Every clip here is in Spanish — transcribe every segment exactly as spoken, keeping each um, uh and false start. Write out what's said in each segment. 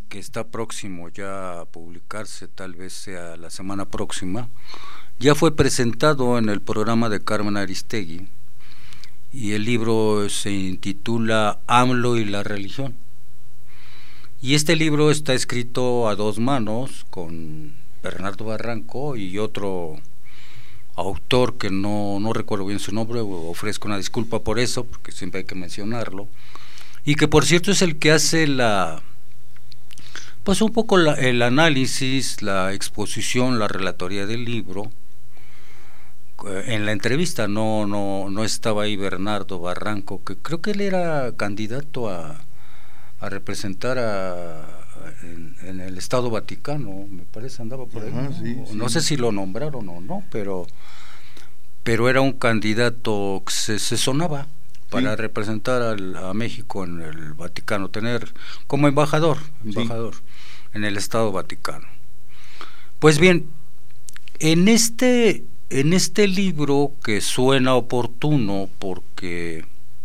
que está próximo ya a publicarse, tal vez sea la semana próxima, ya fue presentado en el programa de Carmen Aristegui, y el libro se intitula AMLO y la religión. Y este libro está escrito a dos manos con Bernardo Barranco y otro autor que no, no recuerdo bien su nombre, ofrezco una disculpa por eso, porque siempre hay que mencionarlo, y que por cierto es el que hace la, pues un poco la, el análisis, la exposición, la relatoría del libro. En la entrevista no, no, no estaba ahí Bernardo Barranco, que creo que él era candidato a, a representar a, a en, en el Estado Vaticano, me parece, andaba por ahí. Ajá, ¿no? Sí, sí. No sé si lo nombraron o no, pero pero era un candidato que se, se sonaba para sí. representar al, a México en el Vaticano, tener como embajador, embajador sí. en el Estado Vaticano. Pues bien, en este en este libro, que suena oportuno porque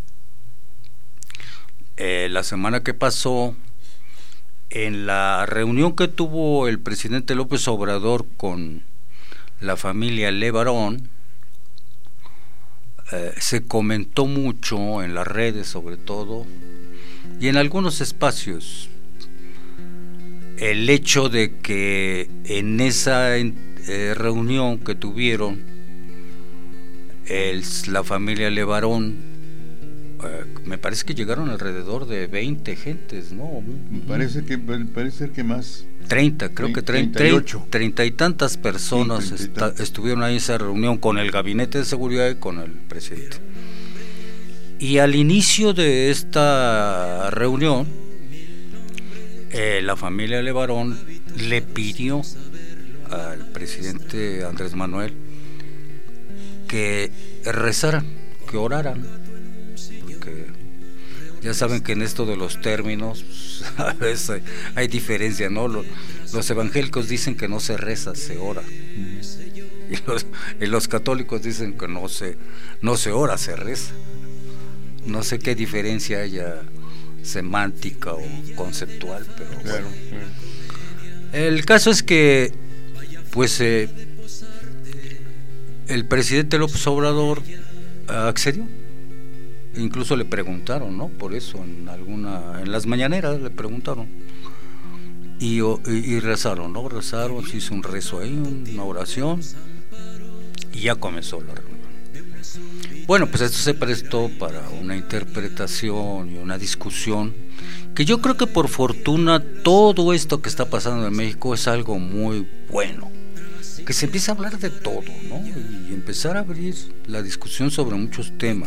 eh, la semana que pasó, en la reunión que tuvo el presidente López Obrador con la familia Levarón, eh, se comentó mucho en las redes sobre todo, y en algunos espacios, el hecho de que en esa eh, reunión que tuvieron el, la familia Levarón, eh, me parece que llegaron alrededor de veinte gentes, ¿no? Me parece que parece que más. treinta, creo que treinta, treinta y ocho. treinta y tantas personas sí, treinta y esta, estuvieron ahí en esa reunión con el gabinete de seguridad y con el presidente. Y al inicio de esta reunión, eh, la familia Levarón le pidió al presidente Andrés Manuel que rezaran, que oraran, porque ya saben que en esto de los términos a veces hay, hay diferencia, ¿no? Los, los evangélicos dicen que no se reza, se ora, y los, y los católicos dicen que no se, no se ora, se reza. No sé qué diferencia haya semántica o conceptual, pero claro, bueno. Claro. El caso es que pues eh, el presidente López Obrador accedió. Incluso le preguntaron, ¿no? Por eso en alguna, en las mañaneras le preguntaron y, y, y rezaron, ¿no? Rezaron, se hizo un rezo ahí, una oración, y ya comenzó la reunión. Bueno, pues esto se prestó para una interpretación y una discusión, que yo creo que por fortuna todo esto que está pasando en México es algo muy bueno, que se empieza a hablar de todo, ¿no? Y empezar a abrir la discusión sobre muchos temas.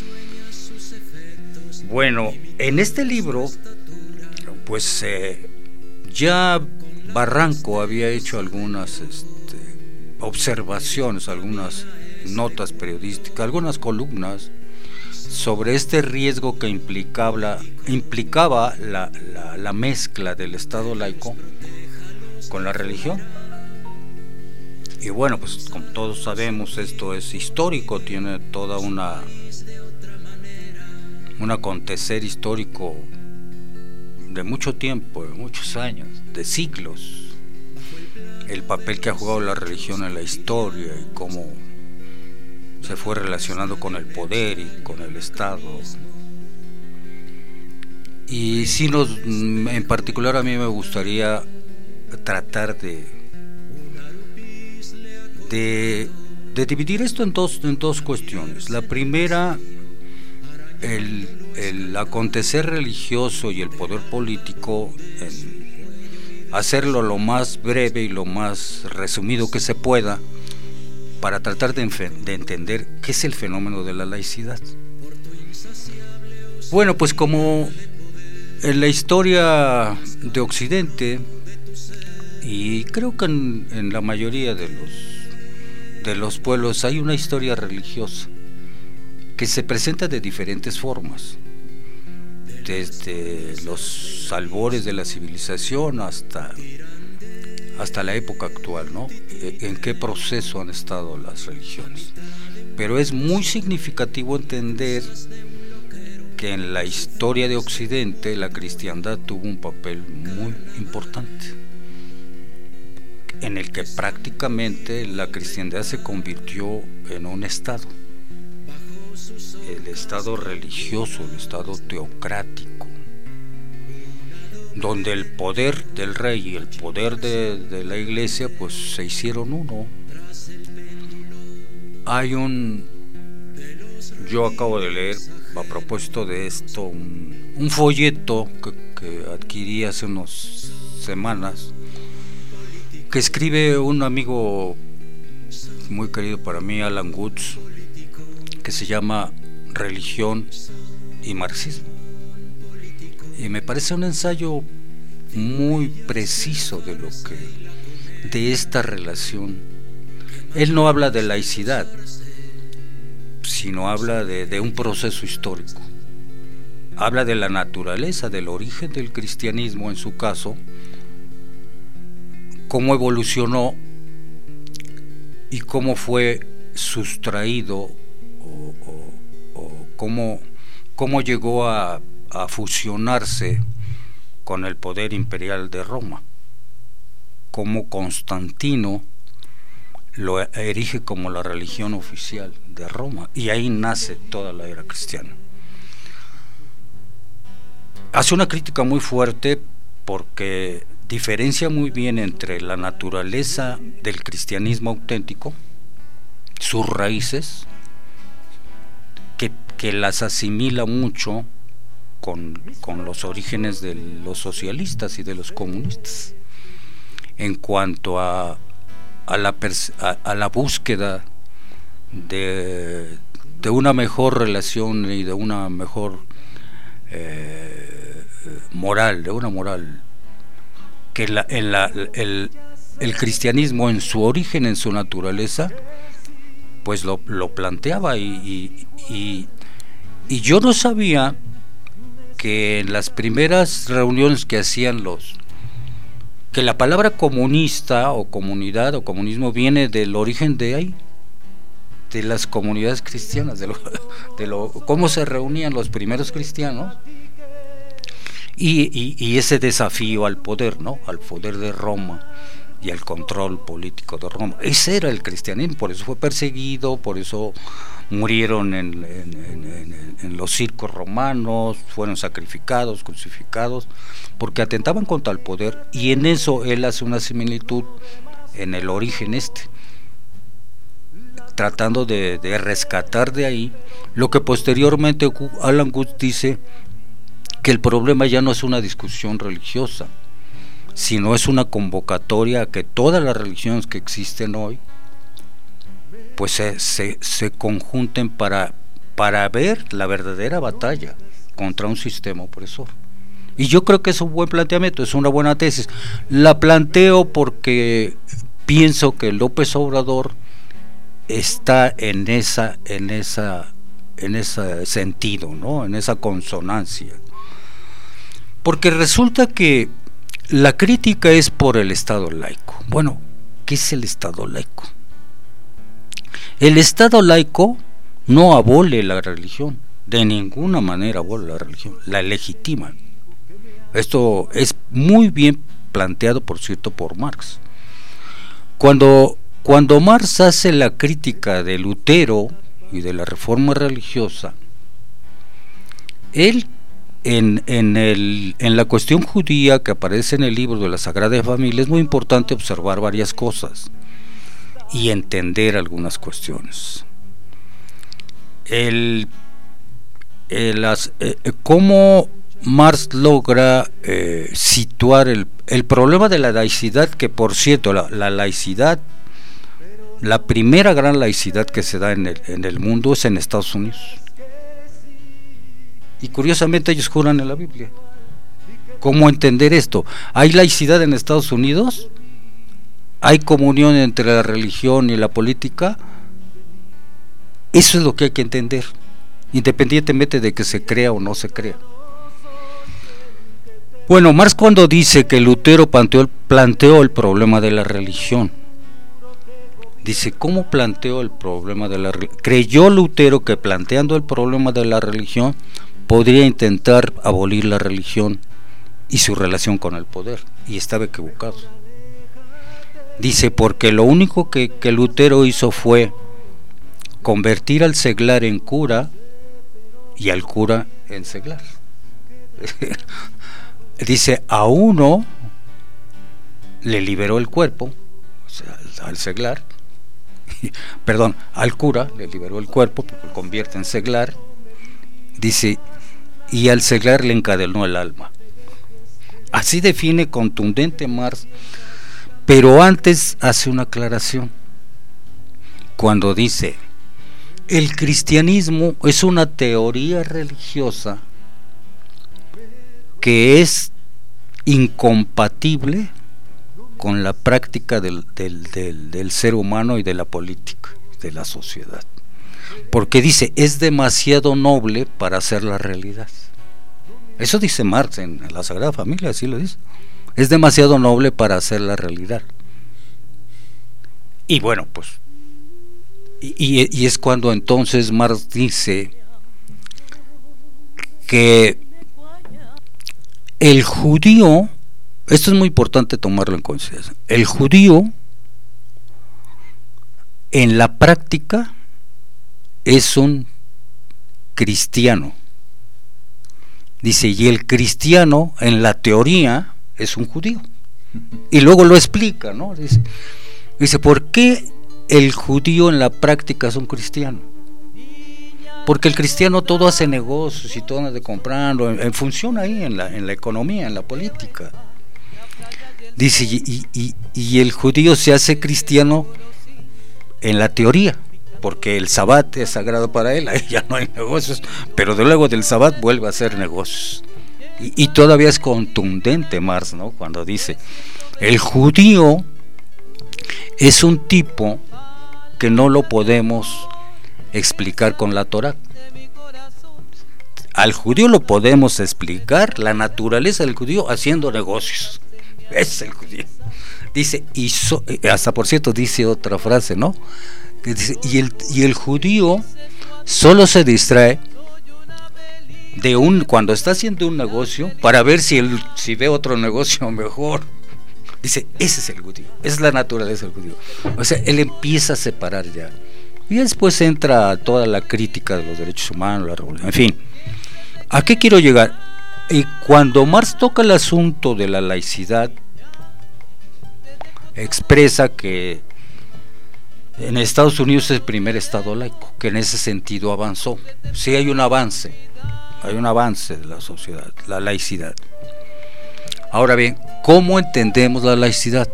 Bueno, en este libro, pues eh, ya Barranco había hecho algunas este, observaciones, algunas notas periodísticas, algunas columnas sobre este riesgo que implicaba, implicaba la, la, la mezcla del Estado laico con la religión. Y bueno, pues como todos sabemos, esto es histórico, tiene toda una un acontecer histórico de mucho tiempo, de muchos años, de siglos, el papel que ha jugado la religión en la historia y cómo se fue relacionando con el poder y con el Estado. Y sí, nos, en particular a mí me gustaría tratar de de, de dividir esto en dos, en dos cuestiones. La primera, el, el acontecer religioso y el poder político, en hacerlo lo más breve y lo más resumido que se pueda, para tratar de, de entender qué es el fenómeno de la laicidad. Bueno, pues como en la historia de Occidente, y creo que en, en la mayoría de los, de los pueblos hay una historia religiosa que se presenta de diferentes formas, desde los albores de la civilización hasta hasta la época actual, ¿no? En qué proceso han estado las religiones. Pero es muy significativo entender que en la historia de Occidente la cristiandad tuvo un papel muy importante, en el que prácticamente la cristiandad se convirtió en un estado, el estado religioso, el estado teocrático, donde el poder del rey y el poder de, de la iglesia pues se hicieron uno. Hay un, yo acabo de leer a propósito de esto un, un folleto que, que adquirí hace unas semanas, que escribe un amigo muy querido para mí, Alan Watts, que se llama Religión y Marxismo, y me parece un ensayo muy preciso de lo que, de esta relación. Él no habla de laicidad, sino habla de, de un proceso histórico. Habla de la naturaleza, del origen del cristianismo en su caso, cómo evolucionó y cómo fue sustraído o, o, o cómo, cómo llegó a, a fusionarse con el poder imperial de Roma, cómo Constantino lo erige como la religión oficial de Roma, y ahí nace toda la era cristiana. Hace una crítica muy fuerte porque diferencia muy bien entre la naturaleza del cristianismo auténtico, sus raíces, que, que las asimila mucho con, con los orígenes de los socialistas y de los comunistas, en cuanto a A la, a, a la búsqueda de, de una mejor relación y de una mejor eh, moral, de una moral que la, en la, el, el cristianismo en su origen, en su naturaleza, pues lo, lo planteaba, y, y, y, y yo no sabía que en las primeras reuniones que hacían los que la palabra comunista o comunidad o comunismo viene del origen de ahí, de las comunidades cristianas, de lo, de lo cómo se reunían los primeros cristianos, y, y, y ese desafío al poder, ¿no? Al poder de Roma y al control político de Roma. Ese era el cristianismo, por eso fue perseguido, por eso murieron en, en, en, en los circos romanos, fueron sacrificados, crucificados, porque atentaban contra el poder, y en eso él hace una similitud en el origen este, tratando de, de rescatar de ahí lo que posteriormente Alan Watts dice, que el problema ya no es una discusión religiosa, sino es una convocatoria a que todas las religiones que existen hoy pues se, se, se conjunten para, para ver la verdadera batalla contra un sistema opresor. Y yo creo que es un buen planteamiento, es una buena tesis. La planteo porque pienso que López Obrador está en esa, en esa, en ese sentido, ¿no? En esa consonancia. Porque resulta que la crítica es por el Estado laico. Bueno, ¿qué es el Estado laico? El Estado laico no abole la religión, de ninguna manera abole la religión, la legitima. Esto es muy bien planteado, por cierto, por Marx. Cuando, cuando Marx hace la crítica de Lutero y de la reforma religiosa, él en, en, el, en la cuestión judía que aparece en el libro de la Sagrada Familia, es muy importante observar varias cosas y entender algunas cuestiones. El, el, las, eh, cómo Marx logra eh, situar el, el problema de la laicidad, que por cierto la, la laicidad, la primera gran laicidad que se da en el, en el mundo es en Estados Unidos, y curiosamente ellos juran en la Biblia. ¿Cómo entender esto? ¿Hay laicidad en Estados Unidos? ¿Hay comunión entre la religión y la política? Eso es lo que hay que entender, independientemente de que se crea o no se crea. Bueno, Marx, cuando dice que Lutero planteó, planteó el problema de la religión, dice, ¿cómo planteó el problema de la religión? Creyó Lutero que planteando el problema de la religión podría intentar abolir la religión y su relación con el poder, y estaba equivocado. Dice, porque lo único que, que Lutero hizo fue convertir al seglar en cura y al cura en seglar. Dice, a uno le liberó el cuerpo, o sea, al seglar, perdón, al cura le liberó el cuerpo, porque lo convierte en seglar, dice, y al seglar le encadenó el alma. Así define contundente Marx, pero antes hace una aclaración, cuando dice, el cristianismo es una teoría religiosa que es incompatible con la práctica del, del, del, del ser humano y de la política, de la sociedad, porque dice, es demasiado noble para hacer la realidad. Eso dice Marx en la Sagrada Familia, así lo dice, es demasiado noble para hacer la realidad. Y bueno, pues y, y, y es cuando entonces Marx dice que el judío, esto es muy importante tomarlo en consideración, el judío en la práctica es un cristiano, dice, y el cristiano en la teoría es un judío, y luego lo explica, ¿no? Dice, dice, ¿por qué el judío en la práctica es un cristiano? Porque el cristiano todo hace negocios y todo anda de comprando, en, en función ahí en la, en la economía, en la política. Dice, y, y, y el judío se hace cristiano en la teoría, porque el Sabbat es sagrado para él, ahí ya no hay negocios, pero de luego del Sabbat vuelve a hacer negocios. Y, y todavía es contundente Marx, ¿no? Cuando dice, el judío es un tipo que no lo podemos explicar con la Torá. Al judío lo podemos explicar la naturaleza del judío haciendo negocios. Es el judío. Dice, y so, hasta por cierto dice otra frase, ¿no? Que dice, y el y el judío solo se distrae de un cuando está haciendo un negocio para ver si el si ve otro negocio mejor. Dice, ese es el judío, esa es la naturaleza del judío. O sea, él empieza a separar ya. Y después entra toda la crítica de los derechos humanos, la revolución, en fin. ¿A qué quiero llegar? Y cuando Marx toca el asunto de la laicidad, expresa que en Estados Unidos es el primer estado laico, que en ese sentido avanzó. Sí hay un avance, hay un avance de la sociedad, la laicidad. Ahora bien, ¿cómo entendemos la laicidad?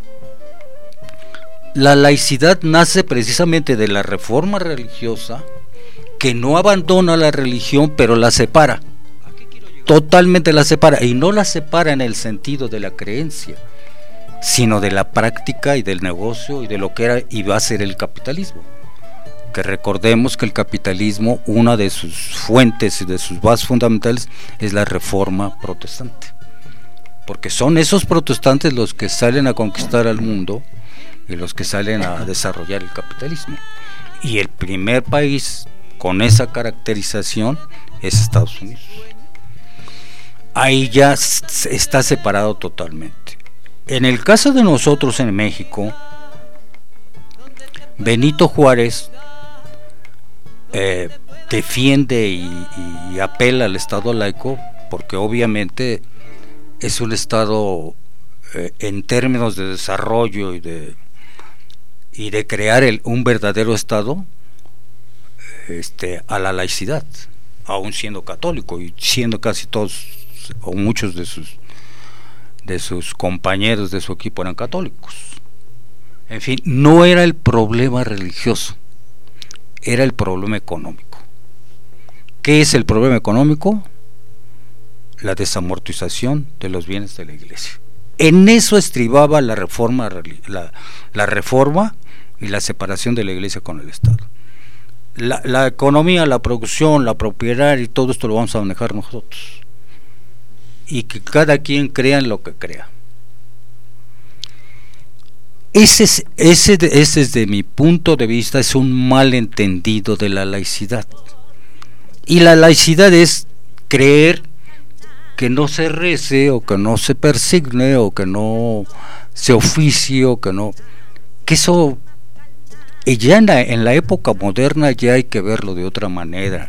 La laicidad nace precisamente de la reforma religiosa, que no abandona la religión, pero la separa, totalmente la separa, y no la separa en el sentido de la creencia, sino de la práctica y del negocio y de lo que era y va a ser el capitalismo. Que recordemos que el capitalismo, una de sus fuentes y de sus bases fundamentales es la reforma protestante, porque son esos protestantes los que salen a conquistar al mundo y los que salen a desarrollar el capitalismo, y el primer país con esa caracterización es Estados Unidos. Ahí ya está separado totalmente. En el caso de nosotros en México, Benito Juárez eh, defiende y, y apela al Estado laico, porque obviamente es un Estado eh, en términos de desarrollo y de y de crear el, un verdadero Estado este, a la laicidad, aún siendo católico y siendo casi todos o muchos de sus de sus compañeros de su equipo eran católicos. En fin, no era el problema religioso, era el problema económico. ¿Qué es el problema económico? La desamortización de los bienes de la iglesia. En eso estribaba la reforma, la, la reforma y la separación de la iglesia con el Estado. La, la economía, la producción, la propiedad y todo esto lo vamos a manejar nosotros, y que cada quien crea en lo que crea. Ese es, ese, ese desde mi punto de vista es un malentendido de la laicidad, y la laicidad es creer que no se rece o que no se persigne o que no se oficie o que no, que eso ya en la, en la época moderna ya hay que verlo de otra manera.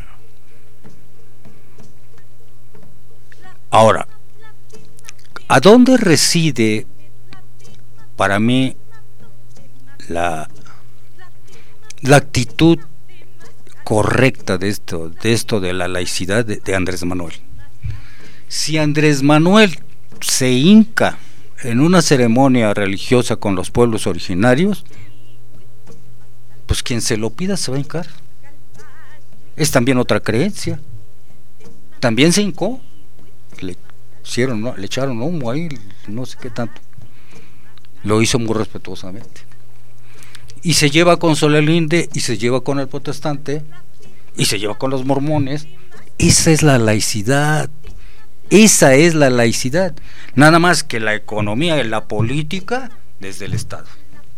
Ahora, ¿a dónde reside para mí la la actitud correcta de esto de esto de la laicidad de, de Andrés Manuel? Si Andrés Manuel se hinca en una ceremonia religiosa con los pueblos originarios, pues quien se lo pida se va a hincar. Es también otra creencia. También se hincó, le hicieron, ¿no? Le echaron humo ahí, no sé qué tanto. Lo hizo muy respetuosamente. Y se lleva con Solalinde, y se lleva con el protestante, y se lleva con los mormones. Esa es la laicidad. Esa es la laicidad, nada más que la economía y la política desde el Estado.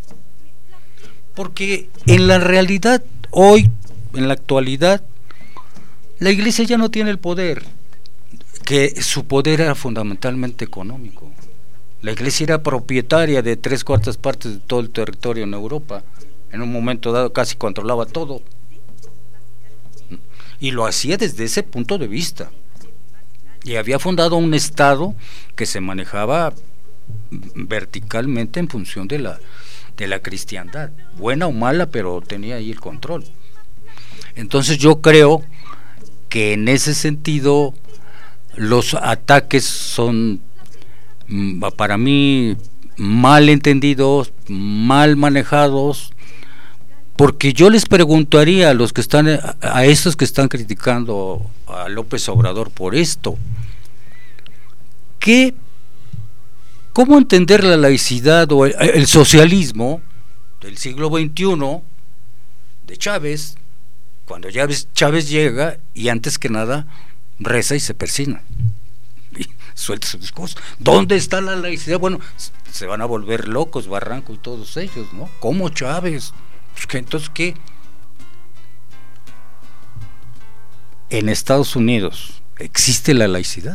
Porque en la realidad, hoy, en la actualidad, la Iglesia ya no tiene el poder, que su poder era fundamentalmente económico. La Iglesia era propietaria de tres cuartas partes de todo el territorio en Europa, en un momento dado casi controlaba todo, y lo hacía desde ese punto de vista. Y había fundado un Estado que se manejaba verticalmente en función de la de la cristiandad, buena o mala, pero tenía ahí el control. Entonces yo creo que en ese sentido los ataques son, para mí, mal entendidos, mal manejados, porque yo les preguntaría a los que están, a estos que están criticando a López Obrador por esto, ¿qué, cómo entender la laicidad o el, el socialismo del siglo veintiuno de Chávez, cuando Chávez, Chávez llega y antes que nada reza y se persina y suelta su discurso? ¿Dónde está la laicidad? Bueno, se van a volver locos Barranco y todos ellos, ¿no? ¿Cómo Chávez? Entonces, ¿qué? ¿En Estados Unidos existe la laicidad?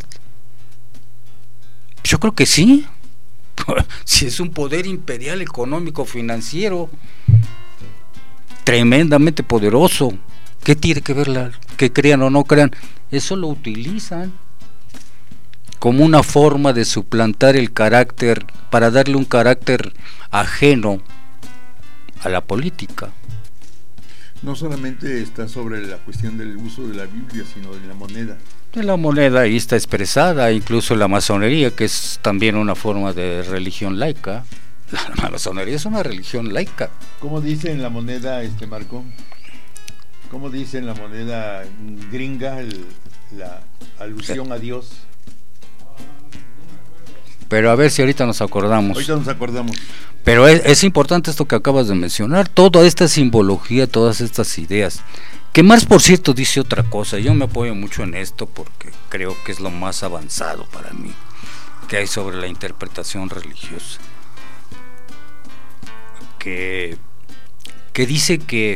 Yo creo que sí. Si es un poder imperial económico financiero tremendamente poderoso, ¿qué tiene que ver la, que crean o no crean? Eso lo utilizan como una forma de suplantar el carácter, para darle un carácter ajeno a la política. No solamente está sobre la cuestión del uso de la Biblia, sino de la moneda. De la moneda ahí está expresada, incluso la masonería, que es también una forma de religión laica. La masonería es una religión laica. ¿Cómo dice en la moneda, este Marco? ¿Cómo dice en la moneda gringa el, la alusión a Dios? Pero a ver si ahorita nos acordamos. Ahorita nos acordamos. Pero es, es importante esto que acabas de mencionar, toda esta simbología, todas estas ideas. Que Marx, por cierto, dice otra cosa. Yo me apoyo mucho en esto porque creo que es lo más avanzado para mí que hay sobre la interpretación religiosa. Que, que dice que,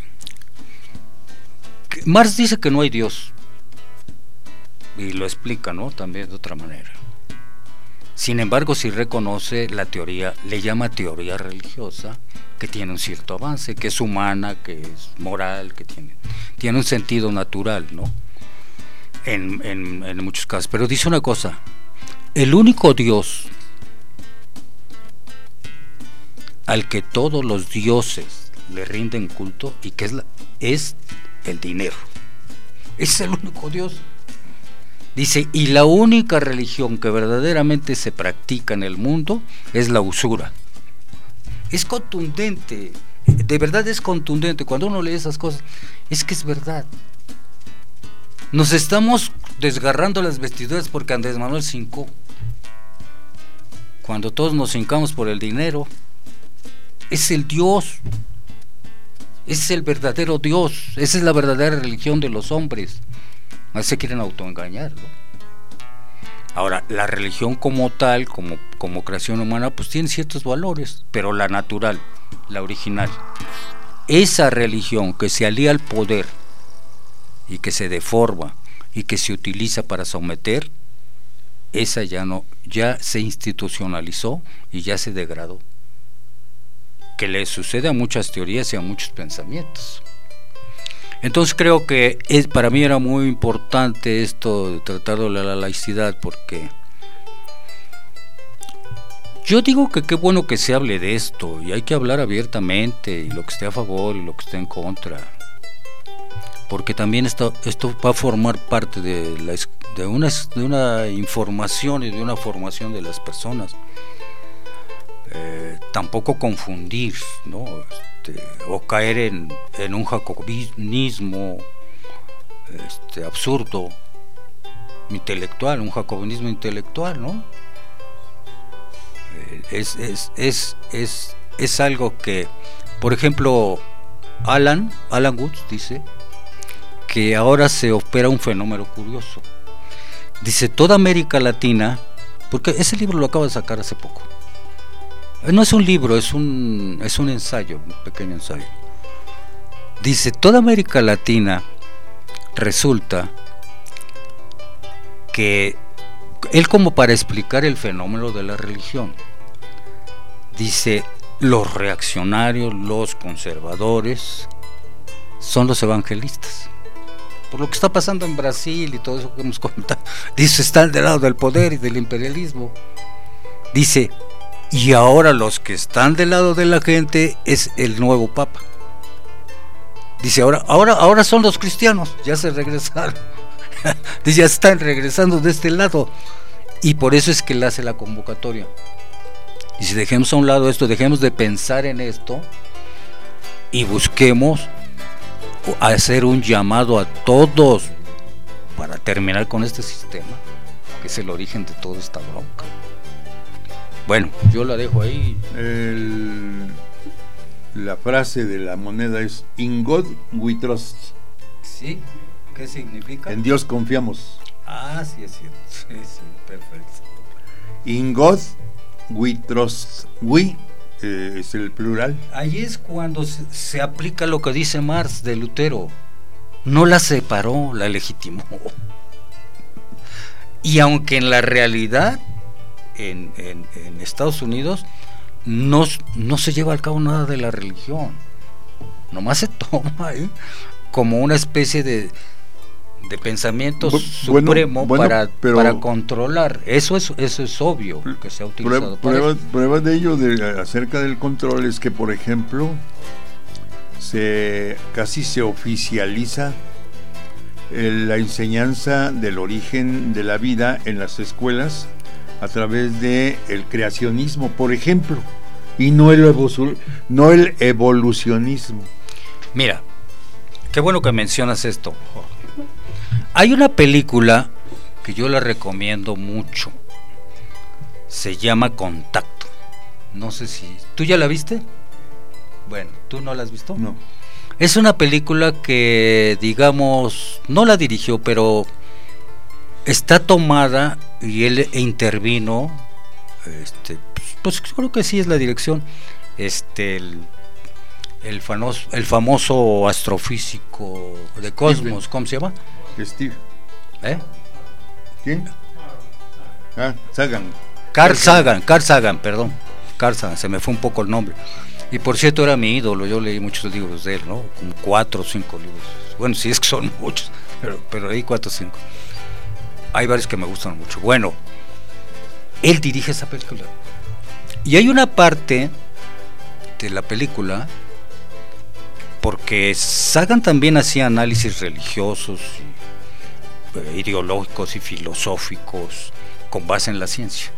que Marx dice que no hay Dios, y lo explica, ¿no? También de otra manera. Sin embargo, sí reconoce la teoría, le llama teoría religiosa, que tiene un cierto avance, que es humana, que es moral, que tiene, tiene un sentido natural, ¿no? En, en, en muchos casos. Pero dice una cosa: el único Dios al que todos los dioses le rinden culto, y que es, la, es el dinero. Es el único Dios. Dice, y la única religión que verdaderamente se practica en el mundo es la usura. Es contundente, de verdad es contundente. Cuando uno lee esas cosas, es que es verdad. Nos estamos desgarrando las vestiduras porque Andrés Manuel se hincó. Cuando todos nos hincamos por el dinero, es el Dios, es el verdadero Dios, esa es la verdadera religión de los hombres. No se quieren autoengañar, ¿no? Ahora, la religión como tal, como, como creación humana, pues tiene ciertos valores, pero la natural, la original, esa religión que se alía al poder y que se deforma y que se utiliza para someter, esa ya no, ya se institucionalizó y ya se degradó, que le sucede a muchas teorías y a muchos pensamientos. Entonces creo que es, para mí era muy importante esto de tratar de la laicidad, porque yo digo que qué bueno que se hable de esto, y hay que hablar abiertamente, y lo que esté a favor y lo que esté en contra, porque también esto, esto va a formar parte de, la, de, una, de una información y de una formación de las personas. Eh, tampoco confundir, ¿no? Este, o caer en, en un jacobinismo este, absurdo, intelectual, un jacobinismo intelectual, ¿no? Eh, es, es, es, es, es algo que, por ejemplo, Alan, Alan Woods dice que ahora se opera un fenómeno curioso. Dice, toda América Latina, porque ese libro lo acaba de sacar hace poco. No es un libro, es un, es un ensayo, un pequeño ensayo. Dice, toda América Latina resulta que él, como para explicar el fenómeno de la religión, dice, los reaccionarios, los conservadores son los evangelistas. Por lo que está pasando en Brasil y todo eso que hemos comentado, dice, están del lado del poder y del imperialismo. Dice, y ahora los que están del lado de la gente es el nuevo Papa. Dice, ahora, ahora, ahora son los cristianos, ya se regresaron. Dice, ya están regresando de este lado. Y por eso es que él hace la convocatoria. Y si dejemos a un lado esto, dejemos de pensar en esto y busquemos hacer un llamado a todos para terminar con este sistema, que es el origen de toda esta bronca. Bueno, yo la dejo ahí. El, la frase de la moneda es In God we trust. ¿Sí? ¿Qué significa? En Dios confiamos. Ah, sí, es cierto. Sí, sí, perfecto. In God we trust. We eh, es el plural. Ahí es cuando se, se aplica lo que dice Marx de Lutero. No la separó, la legitimó. Y aunque en la realidad En, en, en Estados Unidos no, no se lleva a cabo nada de la religión, nomás se toma ¿eh? como una especie de, de pensamiento bueno, supremo bueno, para, para controlar. Eso es, eso es obvio que se ha utilizado. Prueba, prueba, prueba de ello de, acerca del control es que, por ejemplo, se casi se oficializa la enseñanza del origen de la vida en las escuelas a través de el creacionismo, por ejemplo, y no el evolu- no el evolucionismo. Mira, qué bueno que mencionas esto, Jorge. Hay una película que yo la recomiendo mucho. Se llama Contacto. No sé si... ¿Tú ya la viste? Bueno, ¿tú no la has visto? No. Es una película que, digamos, no la dirigió, pero está tomada y él intervino, este, pues, pues creo que sí es la dirección, este, el, el, famoso, el famoso astrofísico de Cosmos, Steve. ¿Cómo se llama? Steve. ¿Eh? ¿Quién? Ah, Sagan. Carl Sagan, Carl Sagan, perdón, Carl Sagan, se me fue un poco el nombre. Y por cierto era mi ídolo, yo leí muchos libros de él, ¿no? Como cuatro o cinco libros. Bueno, sí es que son muchos, pero, pero leí cuatro o cinco. Hay varios que me gustan mucho. Bueno, él dirige esa película. Y hay una parte de la película, porque Sagan también hacía análisis religiosos, y, eh, ideológicos y filosóficos con base en la ciencia,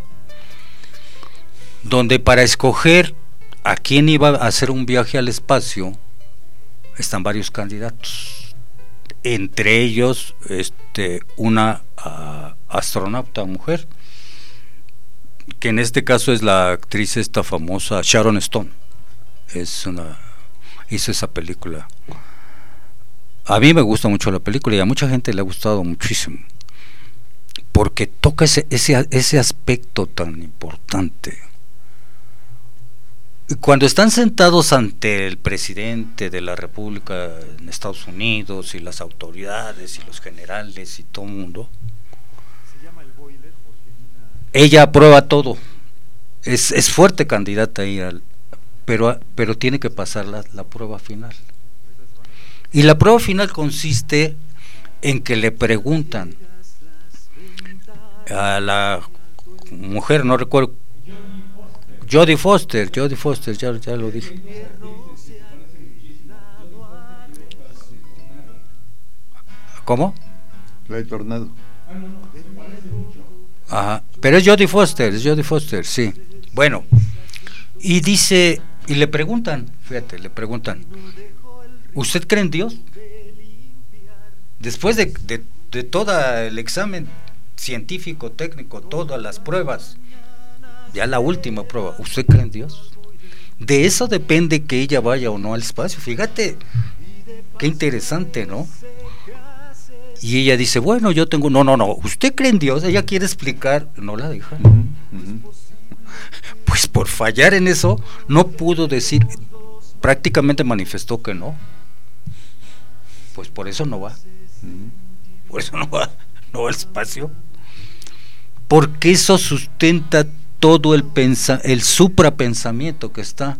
donde para escoger a quién iba a hacer un viaje al espacio están varios candidatos, entre ellos este, una uh, astronauta mujer, que en este caso es la actriz esta famosa Sharon Stone. Es una hizo esa película. A mí me gusta mucho la película y a mucha gente le ha gustado muchísimo, porque toca ese, ese, ese aspecto tan importante cuando están sentados ante el presidente de la República en Estados Unidos y las autoridades y los generales y todo el mundo, ella aprueba todo. Es, es fuerte candidata ahí, al, pero, pero tiene que pasar la, la prueba final. Y la prueba final consiste en que le preguntan a la mujer, no recuerdo, Jodie Foster, Jodie Foster, ya, ya lo dije. ¿Cómo? La de Tornado. Ajá, pero es Jodie Foster, es Jodie Foster, sí. Bueno, y dice, y le preguntan, fíjate, le preguntan, ¿usted cree en Dios? Después de, de, de todo el examen científico, técnico, todas las pruebas, ya la última prueba, ¿usted cree en Dios? De eso depende que ella vaya o no al espacio. Fíjate, qué interesante, ¿no? Y ella dice, bueno, yo tengo, no, no, no, ¿usted cree en Dios? Ella quiere explicar, no la dejan. Uh-huh, uh-huh. Pues por fallar en eso, no pudo decir, prácticamente manifestó que no. Pues por eso no va. Uh-huh. Por eso no va, no va al espacio. Porque eso sustenta todo el pensa, el suprapensamiento que está.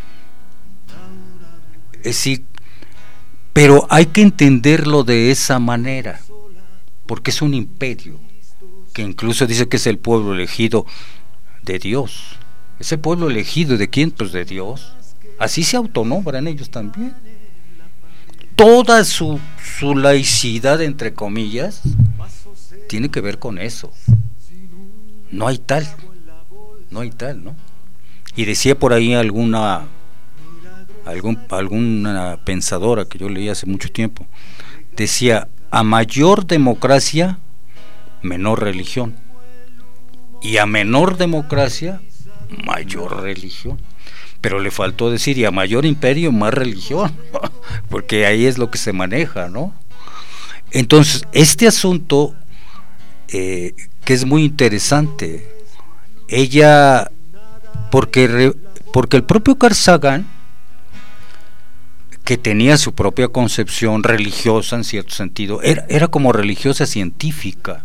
Es decir, pero hay que entenderlo de esa manera, porque es un imperio, que incluso dice que es el pueblo elegido de Dios. Ese pueblo elegido, ¿de quién? Pues de Dios. Así se autonombran ellos también. Toda su, su laicidad, entre comillas, tiene que ver con eso. No hay tal, no hay tal, ¿no? Y decía por ahí alguna... Algún, alguna pensadora que yo leí hace mucho tiempo, decía, a mayor democracia, menor religión, y a menor democracia, mayor religión. Pero le faltó decir, y a mayor imperio, más religión, porque ahí es lo que se maneja, ¿no? Entonces, este asunto, eh, que es muy interesante, ella, porque, re, porque el propio Carl Sagan, que tenía su propia concepción religiosa en cierto sentido, era, era como religiosa científica,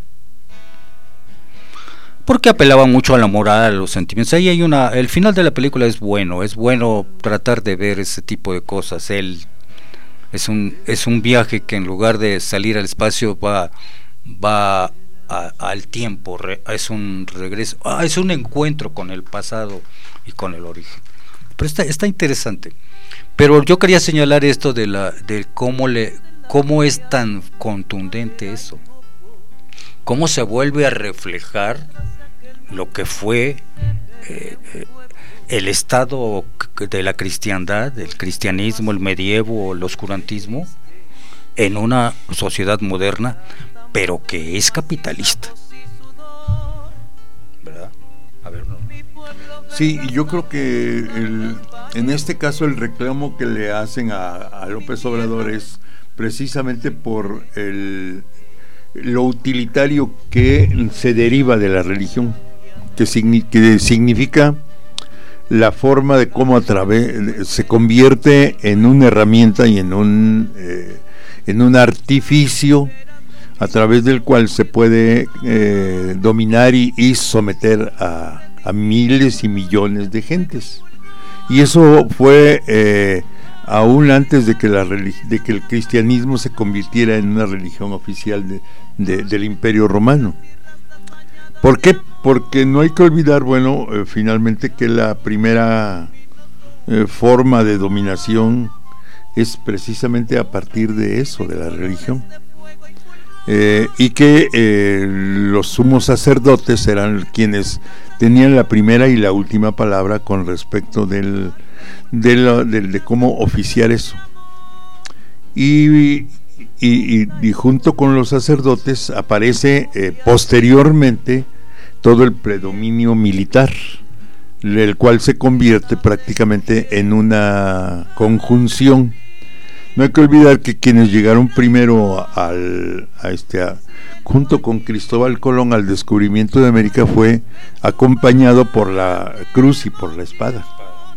porque apelaba mucho a la moral, a los sentimientos. Ahí hay una, el final de la película es bueno, es bueno tratar de ver ese tipo de cosas. Él es un es un viaje que en lugar de salir al espacio va va a, al tiempo, re, es un regreso, ah, es un encuentro con el pasado y con el origen. Pero está está interesante. Pero yo quería señalar esto de la de cómo le cómo es tan contundente eso, cómo se vuelve a reflejar lo que fue eh, eh, el estado de la cristiandad, el cristianismo, el medievo, el oscurantismo, en una sociedad moderna, pero que es capitalista, ¿verdad? A ver, no. Sí, yo creo que el, en este caso el reclamo que le hacen a, a López Obrador es precisamente por el, lo utilitario que se deriva de la religión, que, signi, que significa la forma de cómo a través se convierte en una herramienta y en un eh, en un artificio a través del cual se puede eh, dominar y, y someter a a miles y millones de gentes. Y eso fue eh, aún antes de que la de que el cristianismo se convirtiera en una religión oficial de, de, del Imperio Romano. ¿Por qué? Porque no hay que olvidar, bueno, eh, finalmente que la primera eh, forma de dominación es precisamente a partir de eso, de la religión. Eh, y que eh, los sumos sacerdotes eran quienes tenían la primera y la última palabra con respecto del, de, la, de, de cómo oficiar eso. Y, y, y, y junto con los sacerdotes aparece eh, posteriormente todo el predominio militar, el cual se convierte prácticamente en una conjunción. No hay que olvidar que quienes llegaron primero al, a este, a, junto con Cristóbal Colón al descubrimiento de América fue acompañado por la cruz y por la espada.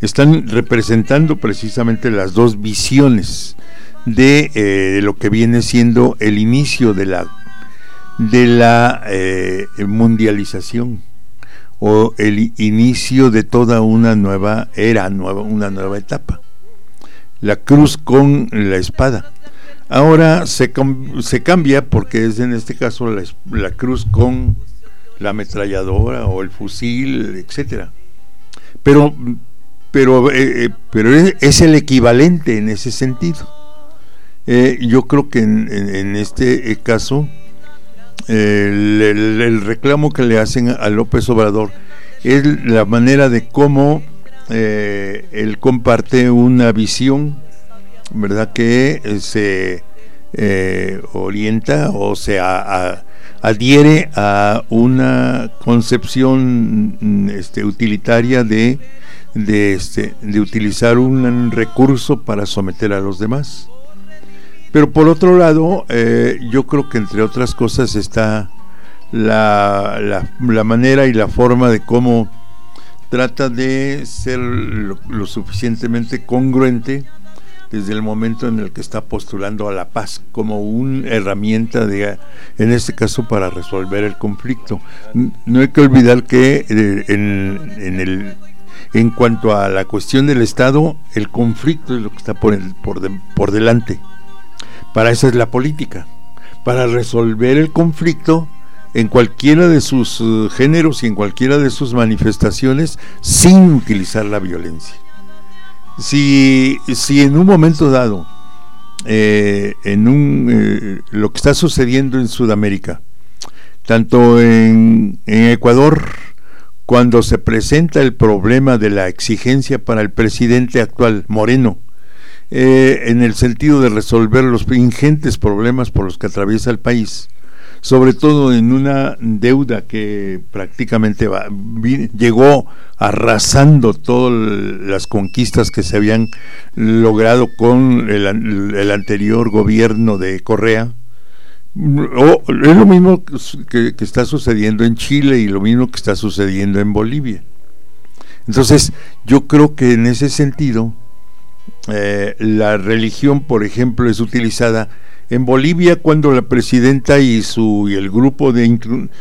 están representando precisamente las dos visiones de, eh, de lo que viene siendo el inicio de la de la eh, mundialización o el inicio de toda una nueva era, nueva, una nueva etapa. La cruz con la espada. Ahora se, se cambia porque es en este caso la, la cruz con la ametralladora o el fusil, etcétera. Pero pero eh, pero es, es el equivalente en ese sentido. Eh, yo creo que en, en, en este caso eh, el, el, el reclamo que le hacen a López Obrador es la manera de cómo eh, él comparte una visión, ¿verdad?, que eh, se eh, orienta o se a, a, adhiere a una concepción este, utilitaria de de, este, de utilizar un recurso para someter a los demás. Pero por otro lado, eh, yo creo que entre otras cosas está la, la, la manera y la forma de cómo trata de ser lo, lo suficientemente congruente desde el momento en el que está postulando a la paz como una herramienta de, en este caso, para resolver el conflicto. No hay que olvidar que eh, en, en el en cuanto a la cuestión del Estado, el conflicto es lo que está por, el, por, de, por delante. Para eso es la política, para resolver el conflicto en cualquiera de sus uh, géneros y en cualquiera de sus manifestaciones sin utilizar la violencia. Si, si en un momento dado, eh, en un eh, lo que está sucediendo en Sudamérica, tanto en, en Ecuador, cuando se presenta el problema de la exigencia para el presidente actual, Moreno, eh, en el sentido de resolver los ingentes problemas por los que atraviesa el país, sobre todo en una deuda que prácticamente va, vi, llegó arrasando todas las conquistas que se habían logrado con el, el anterior gobierno de Correa. O, es lo mismo que, que está sucediendo en Chile y lo mismo que está sucediendo en Bolivia. Entonces yo creo que en ese sentido eh, la religión, por ejemplo, es utilizada en Bolivia cuando la presidenta y su y el grupo de,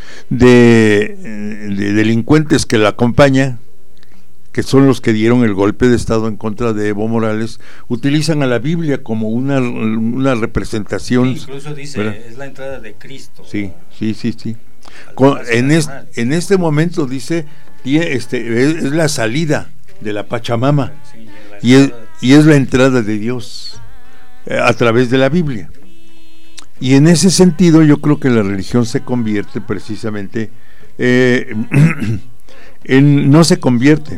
de, de delincuentes que la acompaña, que son los que dieron el golpe de Estado en contra de Evo Morales, utilizan a la Biblia como una, una representación. Sí, incluso dice, ¿verdad?, es la entrada de Cristo. Sí, sí, sí, sí. Con, en, es, en este momento dice, este, es, es la salida de la Pachamama, sí, y, es, y es la entrada de Dios eh, a través de la Biblia. Y en ese sentido yo creo que la religión se convierte precisamente, eh, en, no se convierte,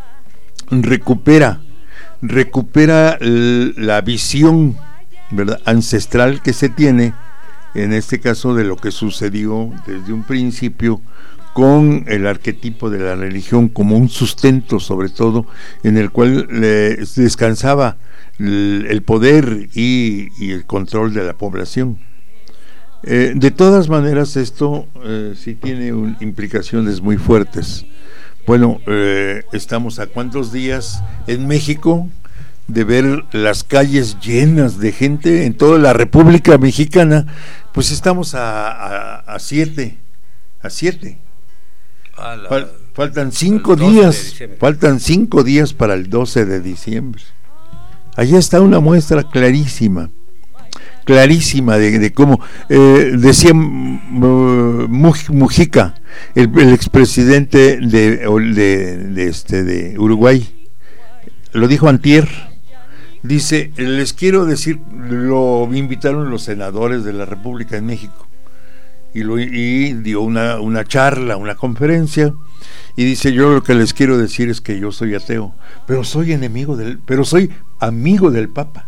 recupera recupera la visión, ¿verdad?, ancestral que se tiene, en este caso de lo que sucedió desde un principio con el arquetipo de la religión como un sustento, sobre todo, en el cual eh, descansaba el, el poder y, y el control de la población. Eh, de todas maneras, esto eh, sí tiene un, implicaciones muy fuertes. Bueno, eh, estamos a cuántos días en México de ver las calles llenas de gente en toda la República Mexicana. Pues estamos a, a, a siete, a siete. A la, Fal, faltan cinco días, faltan cinco días para el doce de diciembre. Allá está una muestra clarísima, clarísima de, de cómo eh, decía uh, Mujica, el, el expresidente de, de, de, este, de Uruguay, lo dijo antier, dice, les quiero decir, lo invitaron los senadores de la República en México y, lo, y dio una, una charla, una conferencia, y dice, yo lo que les quiero decir es que yo soy ateo, pero soy enemigo del, pero soy amigo del Papa.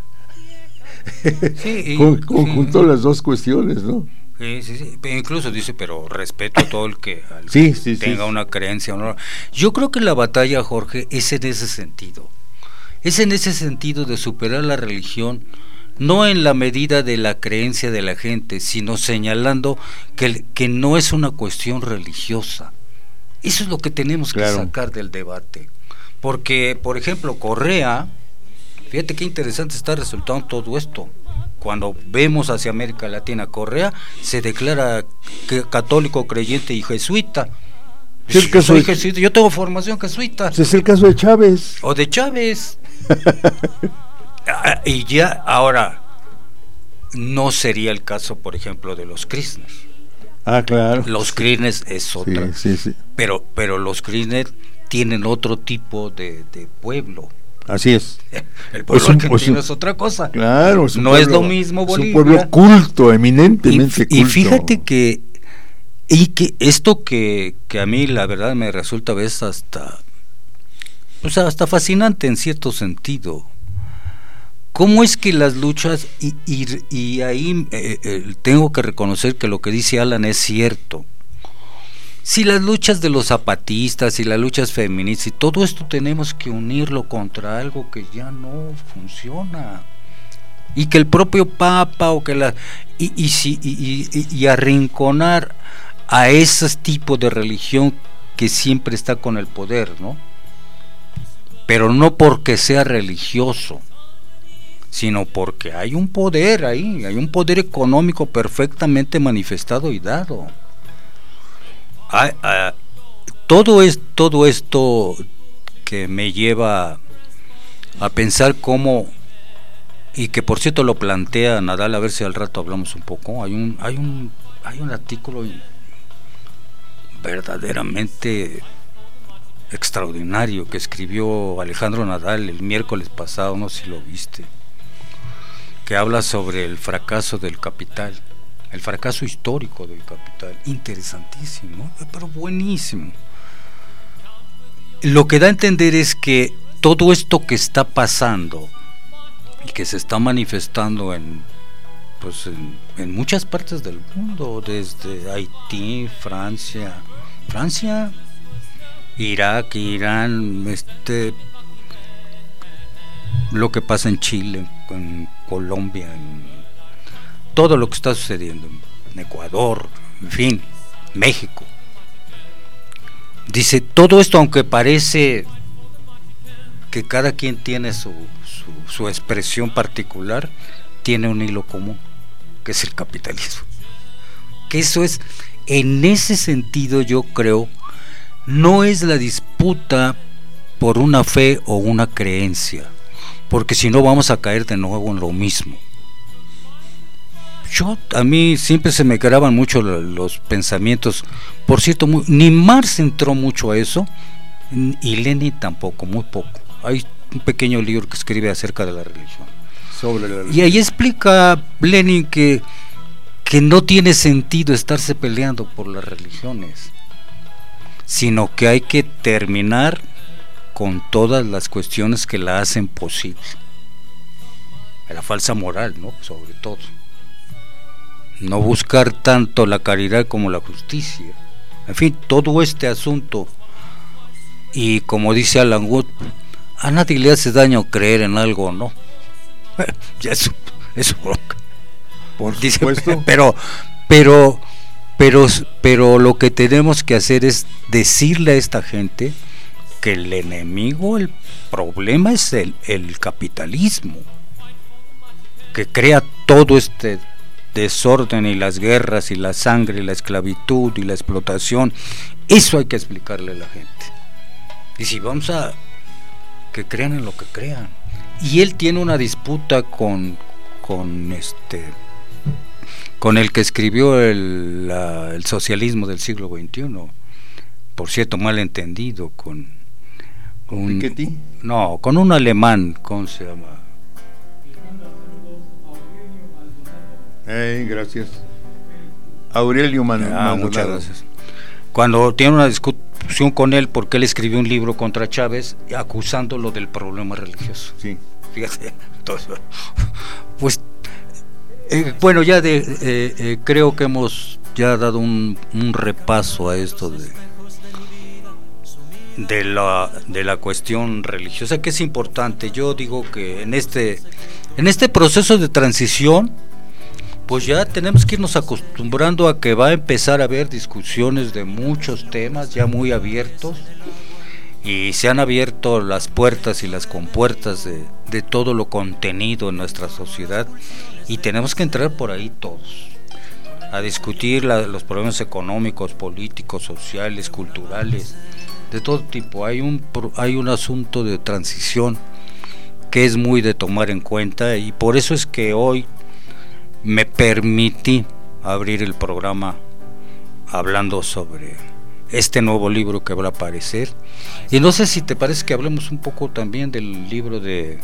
Sí, con, conjuntó sí, las dos cuestiones, ¿no? Sí, sí, sí. Incluso dice, pero respeto a todo el que, al sí, que sí, tenga sí. una creencia o no. Yo creo que la batalla, Jorge, es en ese sentido. Es en ese sentido de superar la religión, no en la medida de la creencia de la gente, sino señalando que, que no es una cuestión religiosa. Eso es lo que tenemos que claro. sacar del debate. Porque, por ejemplo, Correa, fíjate qué interesante está resultando todo esto. Cuando vemos hacia América Latina, Correa se declara que, católico, creyente y jesuita. Sí, el caso Soy de... jesuita, yo tengo formación jesuita. Es el caso de Chávez. O de Chávez. Y ya, ahora, no sería el caso, por ejemplo, de los Kirchner. Ah, claro. Los Kirchner es otra. Sí, sí, sí. Pero, pero los Kirchner tienen otro tipo de, de pueblo. Así es. El pueblo es un, argentino es, un, es otra cosa. Claro, es un no pueblo, es lo mismo Bolivia. Es un pueblo culto, eminentemente y, culto. Y fíjate que y que esto que, que a mí la verdad me resulta a veces hasta pues hasta fascinante en cierto sentido. ¿Cómo es que las luchas y, y, y ahí eh, eh, tengo que reconocer que lo que dice Alan es cierto? Si las luchas de los zapatistas y las luchas feministas y todo esto tenemos que unirlo contra algo que ya no funciona y que el propio Papa o que la y y si y, y, y arrinconar a ese tipo de religión que siempre está con el poder, ¿no? Pero no porque sea religioso, sino porque hay un poder ahí, hay un poder económico perfectamente manifestado y dado. Ah, ah, todo es todo esto que me lleva a pensar cómo, y que por cierto lo plantea Nadal, a ver si al rato hablamos un poco. Hay un hay un hay un artículo verdaderamente extraordinario que escribió Alejandro Nadal el miércoles pasado, no sé si lo viste, que habla sobre el fracaso del capital. El fracaso histórico del capital, interesantísimo, pero buenísimo. Lo que da a entender es que todo esto que está pasando y que se está manifestando en, pues en, en muchas partes del mundo, desde Haití, Francia, Francia, Irak, Irán, este, lo que pasa en Chile, en Colombia, en todo lo que está sucediendo en Ecuador, en fin, México. Dice, todo esto, aunque parece que cada quien tiene su, su, su expresión particular, tiene un hilo común, que es el capitalismo. Que eso es, en ese sentido yo creo, no es la disputa por una fe o una creencia, porque si no vamos a caer de nuevo en lo mismo. Yo, a mí siempre se me graban mucho los pensamientos, por cierto, muy, ni Marx entró mucho a eso, y Lenin tampoco, muy poco. Hay un pequeño libro que escribe acerca de la religión. Sobre la religión. Y ahí explica Lenin que, que no tiene sentido estarse peleando por las religiones, sino que hay que terminar con todas las cuestiones que la hacen posible. La falsa moral, ¿no? Sobre todo. No buscar tanto la caridad como la justicia. En fin, todo este asunto. Y como dice Alan Wood, a nadie le hace daño creer en algo, ¿no? Ya es, es bronca. Por dice, supuesto. Pero, pero, pero, pero lo que tenemos que hacer es decirle a esta gente que el enemigo, el problema es el, el capitalismo, que crea todo este desorden y las guerras y la sangre y la esclavitud y la explotación. Eso hay que explicarle a la gente. Y si vamos a que crean en lo que crean. Y él tiene una disputa con con este con el que escribió el, la, el socialismo del siglo veintiuno, por cierto mal entendido, con un, ¿Piketty? No, con un alemán, ¿cómo se llama? Eh, gracias. Aurelio Man- ah, Maldonado. Muchas gracias. Cuando tiene una discusión con él porque él escribió un libro contra Chávez acusándolo del problema religioso. Sí. Fíjate, entonces, pues eh, bueno, ya de, eh, eh, creo que hemos ya dado un, un repaso a esto de de la de la cuestión religiosa, que es importante. Yo digo que en este en este proceso de transición, pues ya tenemos que irnos acostumbrando a que va a empezar a haber discusiones de muchos temas ya muy abiertos, y se han abierto las puertas y las compuertas de, de todo lo contenido en nuestra sociedad, y tenemos que entrar por ahí todos a discutir la, los problemas económicos, políticos, sociales, culturales, de todo tipo. Hay un, hay un asunto de transición que es muy de tomar en cuenta, y por eso es que hoy me permití abrir el programa hablando sobre este nuevo libro que va a aparecer. Y no sé si te parece que hablemos un poco también del libro de,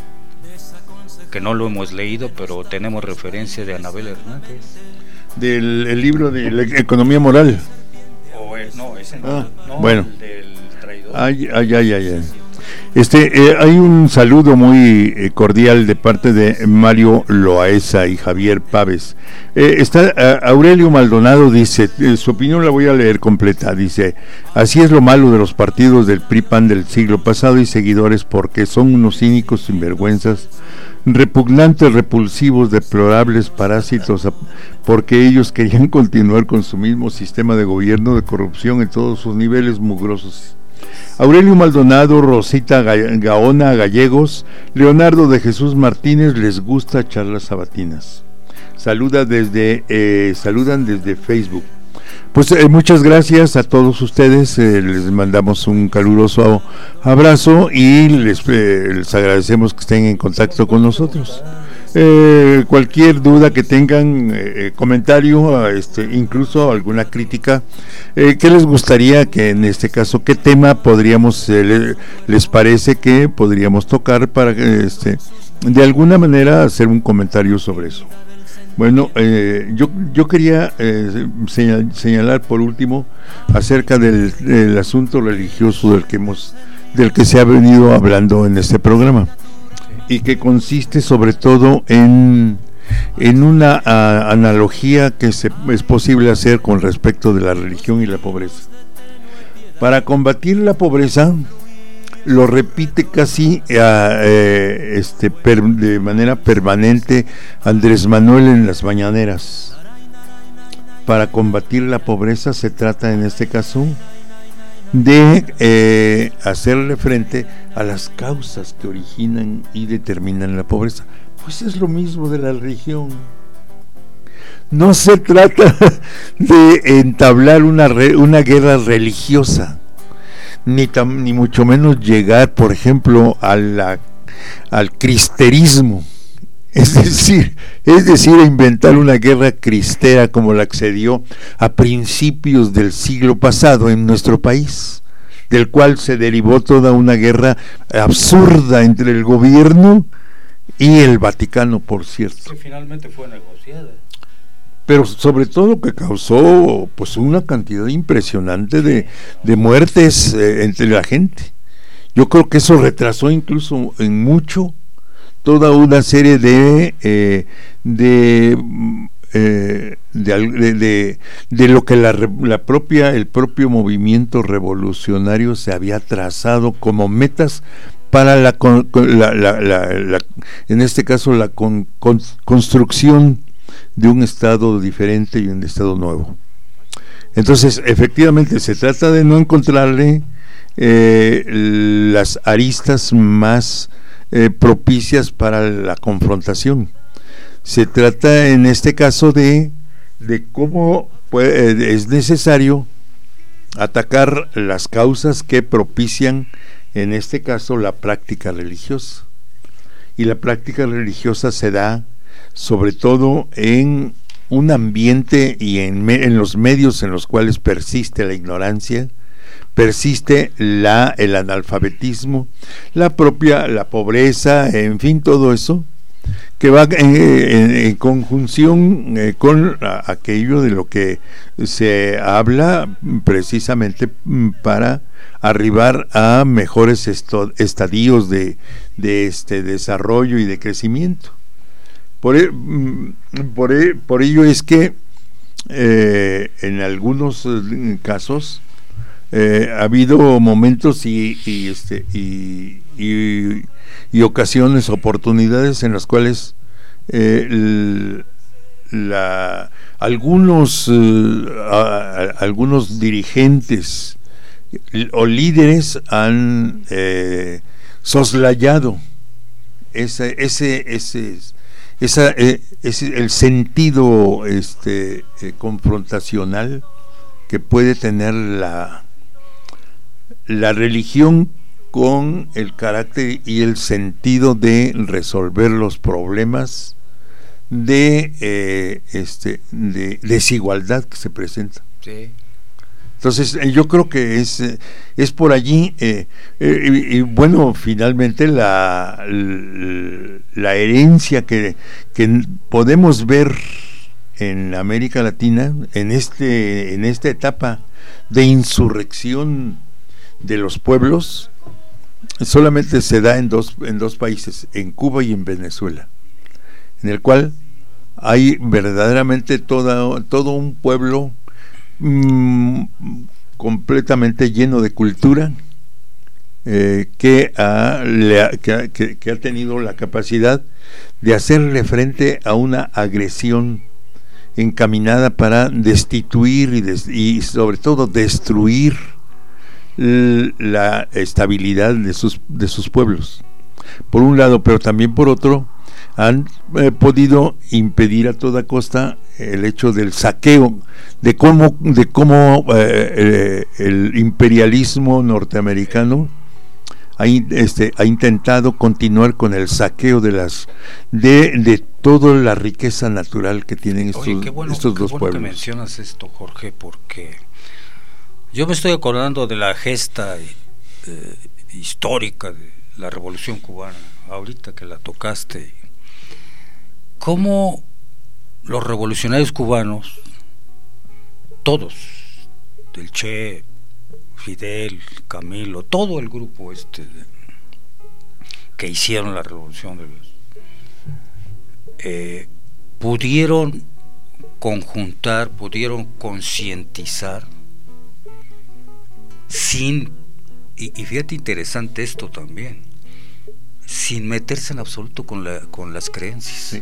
que no lo hemos leído, pero tenemos referencia, de Anabel Hernández. Del el libro de la economía moral. O el, no, ese no, ah, no, bueno. El del traidor. Ay, ay, ay, ay, ay. Este, eh, hay un saludo muy eh, cordial de parte de Mario Loaesa y Javier Páez. Eh, está uh, Aurelio Maldonado, dice, eh, su opinión la voy a leer completa, dice: así es lo malo de los partidos del P R I P A N del siglo pasado y seguidores, porque son unos cínicos sinvergüenzas, repugnantes, repulsivos, deplorables, parásitos, porque ellos querían continuar con su mismo sistema de gobierno de corrupción en todos sus niveles mugrosos. Aurelio Maldonado, Rosita Gaona Gallegos, Leonardo de Jesús Martínez, les gusta charlas sabatinas. Saluda desde, eh, saludan desde Facebook. Pues eh, muchas gracias a todos ustedes, eh, les mandamos un caluroso abrazo y les, eh, les agradecemos que estén en contacto con nosotros. Eh, cualquier duda que tengan, eh, comentario, este, incluso alguna crítica, eh, ¿qué les gustaría que en este caso, qué tema podríamos, eh, le, les parece que podríamos tocar para que, este, de alguna manera hacer un comentario sobre eso? Bueno, eh, yo yo quería eh, señal, señalar por último acerca del, del asunto religioso del que hemos, del que se ha venido hablando en este programa, y que consiste sobre todo en en una a, analogía que se, es posible hacer con respecto de la religión y la pobreza. Para combatir la pobreza, lo repite casi eh, este, per, de manera permanente Andrés Manuel en las mañaneras. Para combatir la pobreza se trata en este caso de eh, hacerle frente a las causas que originan y determinan la pobreza. Pues es lo mismo de la religión. No se trata de entablar una, re, una guerra religiosa, ni, tam, ni mucho menos llegar, por ejemplo, a la, al cristerismo. Es decir, es decir, inventar una guerra cristera como la que se dio a principios del siglo pasado en nuestro país, del cual se derivó toda una guerra absurda entre el gobierno y el Vaticano, por cierto. Que finalmente fue negociada. Pero sobre todo que causó pues una cantidad impresionante de, de muertes eh, entre la gente. Yo creo que eso retrasó incluso en mucho toda una serie de eh, de, eh, de, de, de de lo que la, la propia el propio movimiento revolucionario se había trazado como metas para la, la, la, la, la en este caso la con, con, construcción de un estado diferente y un estado nuevo. Entonces, efectivamente, se trata de no encontrarle eh, las aristas más Eh, propicias para la confrontación. Se trata en este caso de, de cómo puede, es necesario atacar las causas que propician, en este caso, la práctica religiosa. Y la práctica religiosa se da sobre todo en un ambiente y en, me, en los medios en los cuales persiste la ignorancia, persiste la el analfabetismo, la propia la pobreza, en fin, todo eso que va en, en, en conjunción eh, con a, aquello de lo que se habla precisamente para arribar a mejores esto, estadios de, de este desarrollo y de crecimiento. Por, por, por ello es que eh, en algunos casos Eh, ha habido momentos y, y este y, y, y ocasiones, oportunidades en las cuales eh, el, la, algunos eh, a, a, algunos dirigentes o líderes han eh, soslayado ese, ese, ese, esa, eh, ese el sentido este, eh, confrontacional que puede tener la, la religión con el carácter y el sentido de resolver los problemas de eh, este de desigualdad que se presenta. Sí. Entonces eh, yo creo que es es por allí eh, eh, y, y bueno, finalmente la la herencia que que podemos ver en América Latina en este en esta etapa de insurrección de los pueblos solamente se da en dos en dos países, en Cuba y en Venezuela, en el cual hay verdaderamente toda, todo un pueblo mmm, completamente lleno de cultura eh, que, ha, le ha, que, ha, que, que ha tenido la capacidad de hacerle frente a una agresión encaminada para destituir y, des, y sobre todo destruir la estabilidad de sus de sus pueblos por un lado, pero también por otro han eh, podido impedir a toda costa el hecho del saqueo, de cómo de cómo eh, eh, el imperialismo norteamericano ha, este, ha intentado continuar con el saqueo de las de, de toda la riqueza natural que tienen estos, Oye, qué bueno, estos qué dos bueno pueblos. Que mencionas esto, Jorge, porque yo me estoy acordando de la gesta eh, histórica de la Revolución Cubana, ahorita que la tocaste, cómo los revolucionarios cubanos, todos, del Che, Fidel, Camilo, todo el grupo este de, que hicieron la revolución de los, eh, pudieron conjuntar, pudieron concientizar sin, y, y fíjate interesante esto también, sin meterse en absoluto con la con las creencias. Sí.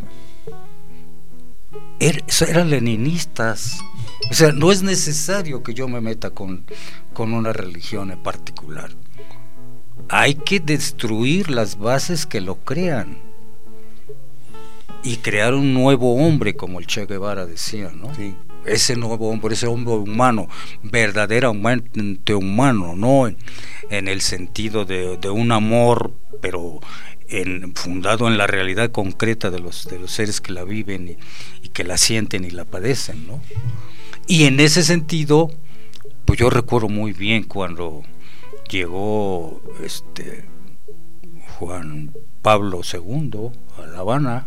Er, eran leninistas, o sea, no es necesario que yo me meta con, con una religión en particular. Hay que destruir las bases que lo crean y crear un nuevo hombre, como el Che Guevara decía, ¿no? Sí. Ese nuevo hombre, ese hombre humano, verdaderamente humano, no en, en el sentido de, de un amor, pero en, fundado en la realidad concreta de los de los seres que la viven y, y que la sienten y la padecen, ¿no? Y en ese sentido, pues yo recuerdo muy bien cuando llegó este Juan Pablo segundo a La Habana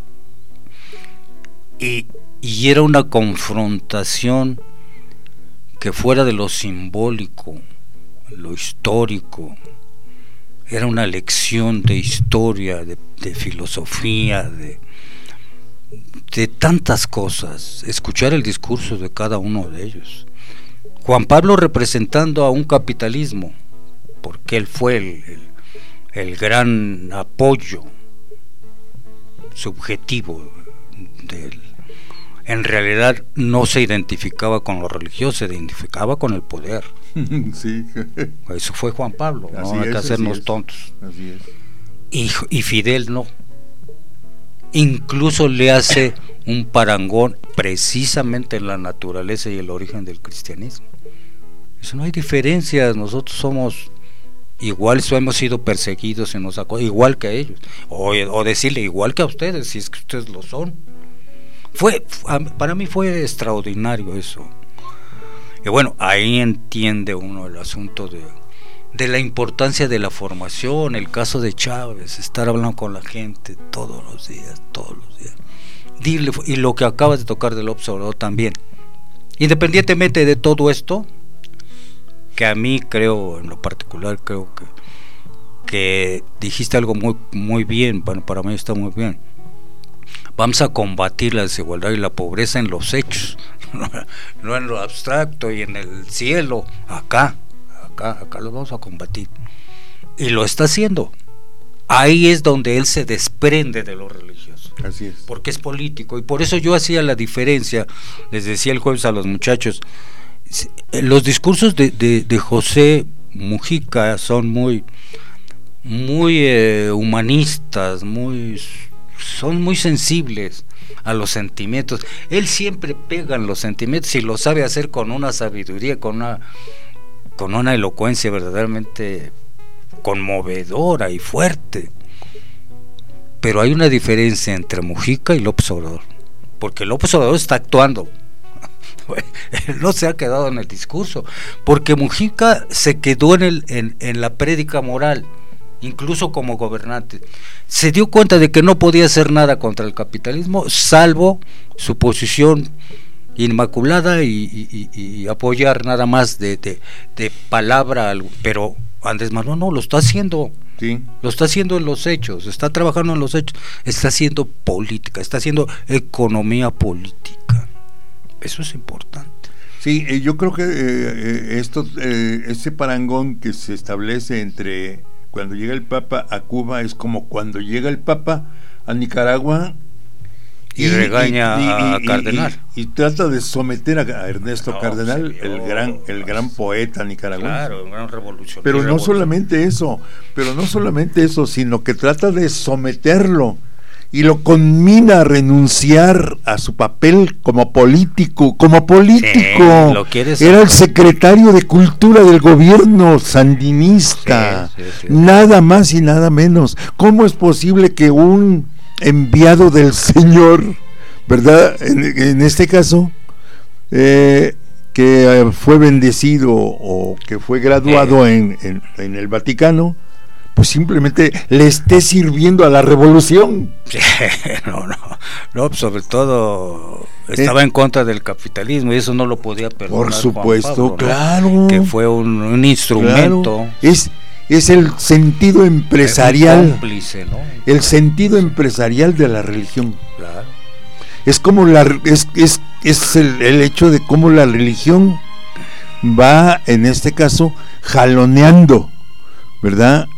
y Y era una confrontación que fuera de lo simbólico, lo histórico, era una lección de historia, de, de filosofía, de, de tantas cosas, escuchar el discurso de cada uno de ellos. Juan Pablo representando a un capitalismo, porque él fue el, el, el gran apoyo subjetivo del. En realidad no se identificaba con lo religioso, se identificaba con el poder. Sí. Eso fue Juan Pablo, así no hay que hacernos tontos. Así es. Y, y Fidel no. Incluso le hace un parangón precisamente en la naturaleza y el origen del cristianismo. Eso no hay diferencias, nosotros somos iguales, o hemos sido perseguidos y nos sacó, igual que a ellos. O, o decirle igual que a ustedes, si es que ustedes lo son. Fue, para mí fue extraordinario eso. Y bueno, ahí entiende uno el asunto de, de la importancia de la formación, el caso de Chávez, estar hablando con la gente todos los días, todos los días. Dile, y lo que acabas de tocar del observador también. Independientemente de todo esto, que a mí creo, en lo particular, creo que, que dijiste algo muy, muy bien, bueno, para mí está muy bien. Vamos a combatir la desigualdad y la pobreza en los hechos, no en lo abstracto y en el cielo, acá, acá, acá lo vamos a combatir. Y lo está haciendo. Ahí es donde él se desprende de lo religioso. Así es. Porque es político. Y por eso yo hacía la diferencia, les decía el jueves a los muchachos, los discursos de, de, de José Mujica son muy muy eh, humanistas, muy son muy sensibles a los sentimientos. Él siempre pega en los sentimientos y lo sabe hacer con una sabiduría, con una con una elocuencia verdaderamente conmovedora y fuerte. Pero hay una diferencia entre Mujica y López Obrador, porque López Obrador está actuando. Él no se ha quedado en el discurso, porque Mujica se quedó en, el, en, en la prédica moral, incluso como gobernante. Se dio cuenta de que no podía hacer nada contra el capitalismo, salvo su posición inmaculada y, y, y, y apoyar nada más de, de, de palabra, pero Andrés Manuel no, lo está haciendo. Sí. Lo está haciendo en los hechos, está trabajando en los hechos, está haciendo política, está haciendo economía política. Eso es importante. Sí, eh, yo creo que eh, esto, eh, este parangón que se establece entre cuando llega el Papa a Cuba es como cuando llega el Papa a Nicaragua y, y regaña y, y, a y, Cardenal y, y, y trata de someter a Ernesto no, Cardenal, vio, el gran el gran poeta nicaragüense. Claro, un gran revolucionario. Pero no solamente eso, pero no solamente eso, sino que trata de someterlo y lo conmina a renunciar a su papel como político, como político. Sí, lo quieres Era el secretario de Cultura del gobierno sandinista, sí, sí, sí. Nada más y nada menos. ¿Cómo es posible que un enviado del Señor, verdad, en, en este caso, eh, que eh, fue bendecido o que fue graduado eh. en, en, en el Vaticano, pues simplemente le esté sirviendo a la revolución? Sí, no, no, no, sobre todo estaba eh, en contra del capitalismo y eso no lo podía perdonar. Por supuesto, Juan Pablo, claro, ¿no? Que fue un, un instrumento. Claro. Es es el sentido empresarial, cómplice, ¿no? El sentido empresarial de la religión. Claro. Es como la es es es el, el hecho de cómo la religión va, en este caso, jaloneando, ¿verdad?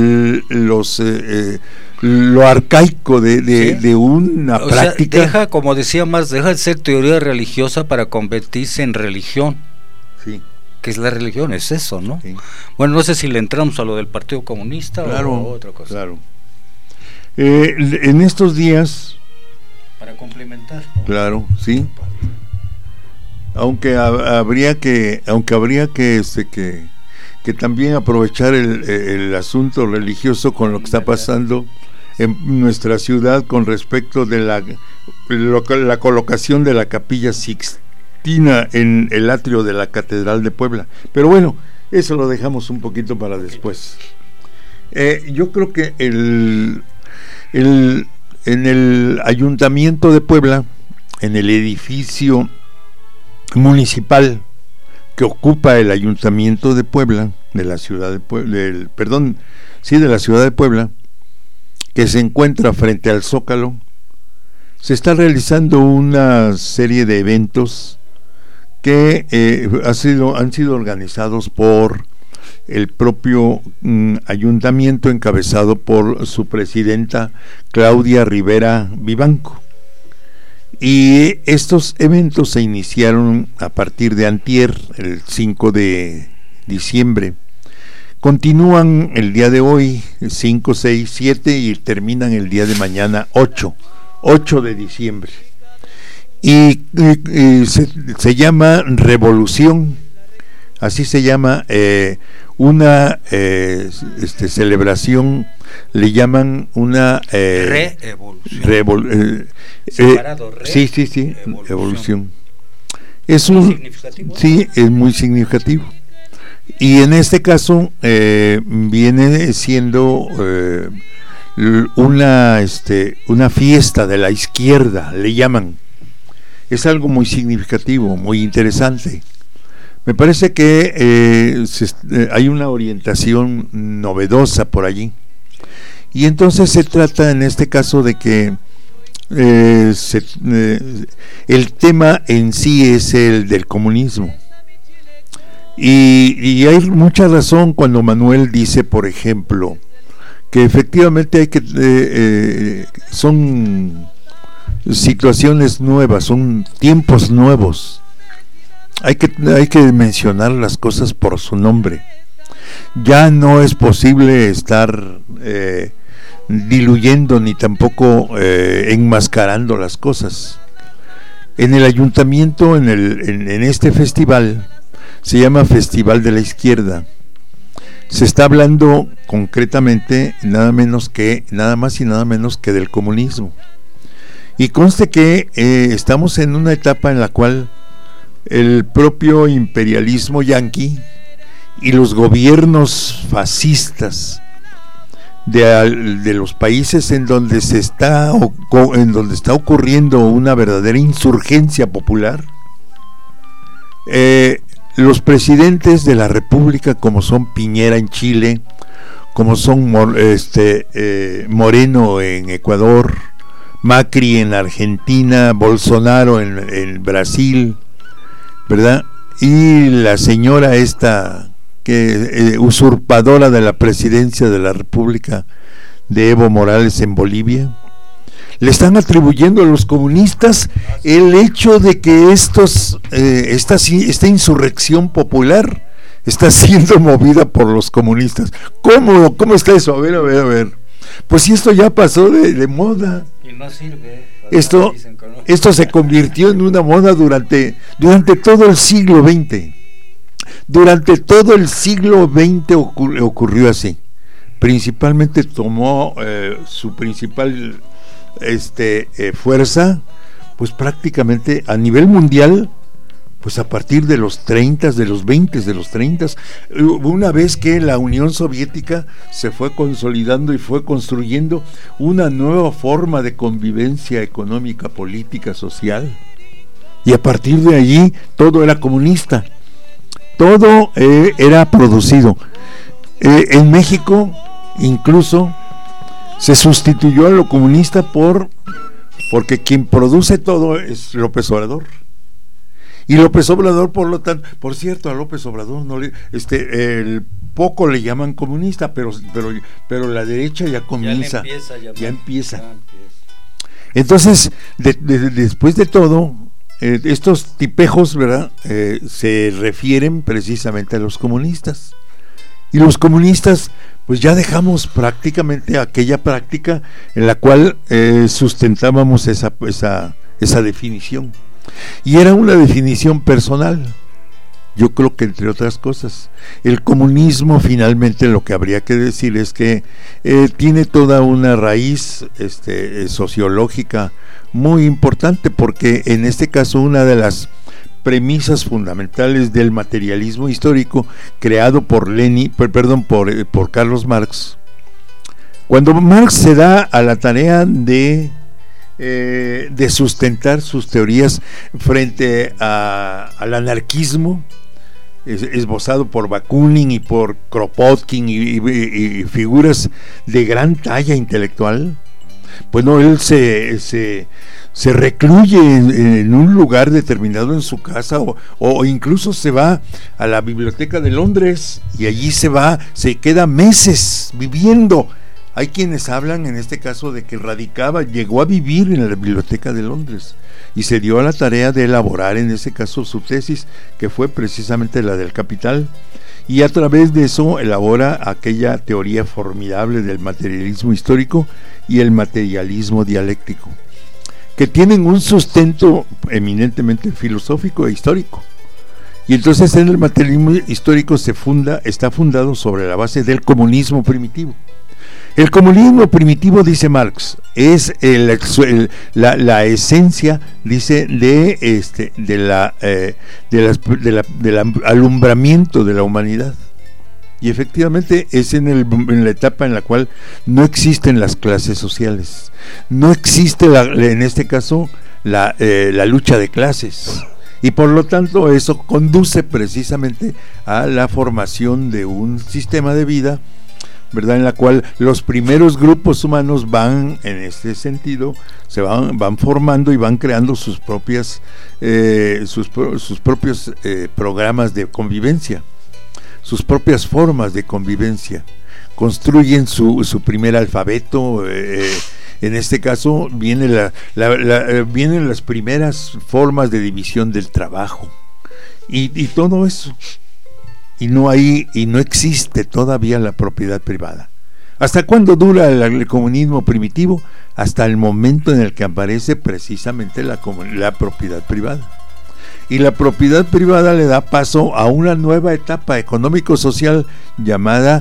Los eh, eh, lo arcaico de, de, ¿sí? de una o práctica. Sea, deja, como decía Marx, deja de ser teoría religiosa para convertirse en religión. Sí. ¿Qué es la religión? Es eso, ¿no? Sí. Bueno, no sé si le entramos a lo del Partido Comunista, claro, o otra cosa. Claro. Eh, en estos días, para complementar, ¿no? Claro, sí. Aunque ha, habría que, aunque habría que, este, que que también aprovechar el, el asunto religioso con lo que está pasando en nuestra ciudad con respecto de la, lo, la colocación de la Capilla Sixtina en el atrio de la Catedral de Puebla. Pero bueno, eso lo dejamos un poquito para después. Eh, yo creo que el, el, en el Ayuntamiento de Puebla, en el edificio municipal que ocupa el Ayuntamiento de Puebla, de la ciudad de Puebla, del, perdón, sí, de la ciudad de Puebla, que se encuentra frente al Zócalo, se está realizando una serie de eventos que eh, ha sido, han sido organizados por el propio mm, ayuntamiento, encabezado por su presidenta Claudia Rivera Vivanco. Y estos eventos se iniciaron a partir de antier, el cinco de diciembre. Continúan el día de hoy, cinco, seis, siete, y terminan el día de mañana, ocho de diciembre. Y, y, y se, se llama Revolución, así se llama, eh, una eh, este, celebración, le llaman una eh, revolución. Revol, eh, Separado, eh, sí, sí, sí, evolución. evolución. Es muy un, significativo. Sí, es muy significativo. Y en este caso eh, viene siendo eh, una, este, una fiesta de la izquierda, le llaman. Es algo muy significativo, muy interesante. Me parece que eh, se, eh, hay una orientación novedosa por allí. Y entonces se trata en este caso de que eh, se, eh, el tema en sí es el del comunismo. Y, y hay mucha razón cuando Manuel dice, por ejemplo, que efectivamente hay que eh, eh, son situaciones nuevas, son tiempos nuevos. hay que, hay que mencionar las cosas por su nombre. Ya no es posible estar eh, diluyendo ni tampoco eh, enmascarando las cosas. En el ayuntamiento, en, el, en, en este festival, se llama Festival de la Izquierda. Se está hablando concretamente nada menos que, nada más y nada menos que del comunismo. Y conste que eh, estamos en una etapa en la cual el propio imperialismo yanqui y los gobiernos fascistas de, de los países en donde se está en donde está ocurriendo una verdadera insurgencia popular, eh, los presidentes de la República, como son Piñera en Chile, como son este, eh, Moreno en Ecuador, Macri en Argentina, Bolsonaro en, en Brasil, ¿verdad? Y la señora esta que eh, usurpadora de la presidencia de la República, de Evo Morales en Bolivia, le están atribuyendo a los comunistas el hecho de que estos eh, esta, esta insurrección popular está siendo movida por los comunistas. ¿Cómo, cómo está eso? A ver, a ver, a ver. Pues si esto ya pasó de, de moda. Y no sirve. Esto, esto se convirtió en una moda durante, durante todo el siglo veinte. Durante todo el siglo veinte ocur, ocurrió así. Principalmente tomó eh, su principal este eh, fuerza, pues prácticamente a nivel mundial, pues a partir de los treinta, de los veinte, de los treinta, una vez que la Unión Soviética se fue consolidando y fue construyendo una nueva forma de convivencia económica, política, social, y a partir de allí todo era comunista, todo eh, era producido. Eh, en México incluso se sustituyó a lo comunista por porque quien produce todo es López Obrador. Y López Obrador, por lo tanto, por cierto, a López Obrador no le, este, el poco le llaman comunista, pero, pero, pero la derecha ya comienza, ya empieza, ya, ya empieza. Ya empieza. Entonces, de, de, de, después de todo, eh, estos tipejos, ¿verdad? Eh, se refieren precisamente a los comunistas. Y los comunistas, pues ya dejamos prácticamente aquella práctica en la cual eh, sustentábamos esa, esa, esa definición. Y era una definición personal. Yo creo que entre otras cosas, el comunismo finalmente lo que habría que decir es que eh, tiene toda una raíz este, eh, sociológica muy importante, porque en este caso una de las premisas fundamentales del materialismo histórico creado por Lenin, perdón, por, por Carlos Marx, cuando Marx se da a la tarea de eh, de sustentar sus teorías frente a, al anarquismo esbozado por Bakunin y por Kropotkin y, y, y figuras de gran talla intelectual, pues no, él se, se, se recluye en, en un lugar determinado en su casa o, o incluso se va a la biblioteca de Londres y allí se va, se queda meses viviendo. Hay quienes hablan en este caso de que radicaba, llegó a vivir en la biblioteca de Londres y se dio a la tarea de elaborar en ese caso su tesis, que fue precisamente la del Capital, y a través de eso elabora aquella teoría formidable del materialismo histórico y el materialismo dialéctico, que tienen un sustento eminentemente filosófico e histórico. Y entonces en el materialismo histórico se funda, está fundado sobre la base del comunismo primitivo. El comunismo primitivo, dice Marx, es el, el, la, la esencia, dice, de este, de la, eh, de las, de la, del alumbramiento de la humanidad. Y efectivamente es en, el, en la etapa en la cual no existen las clases sociales, no existe la, en este caso la, eh, la lucha de clases. Y por lo tanto eso conduce precisamente a la formación de un sistema de vida, ¿verdad?, en la cual los primeros grupos humanos van en este sentido, se van, van formando y van creando sus propias eh, sus, sus propios eh, programas de convivencia, sus propias formas de convivencia, construyen su, su primer alfabeto. eh, en este caso viene la, la, la, vienen las primeras formas de división del trabajo. y, y todo eso. Y no hay, y no existe todavía la propiedad privada. ¿Hasta cuándo dura el, el comunismo primitivo? Hasta el momento en el que aparece precisamente la, la propiedad privada. Y la propiedad privada le da paso a una nueva etapa económico-social llamada,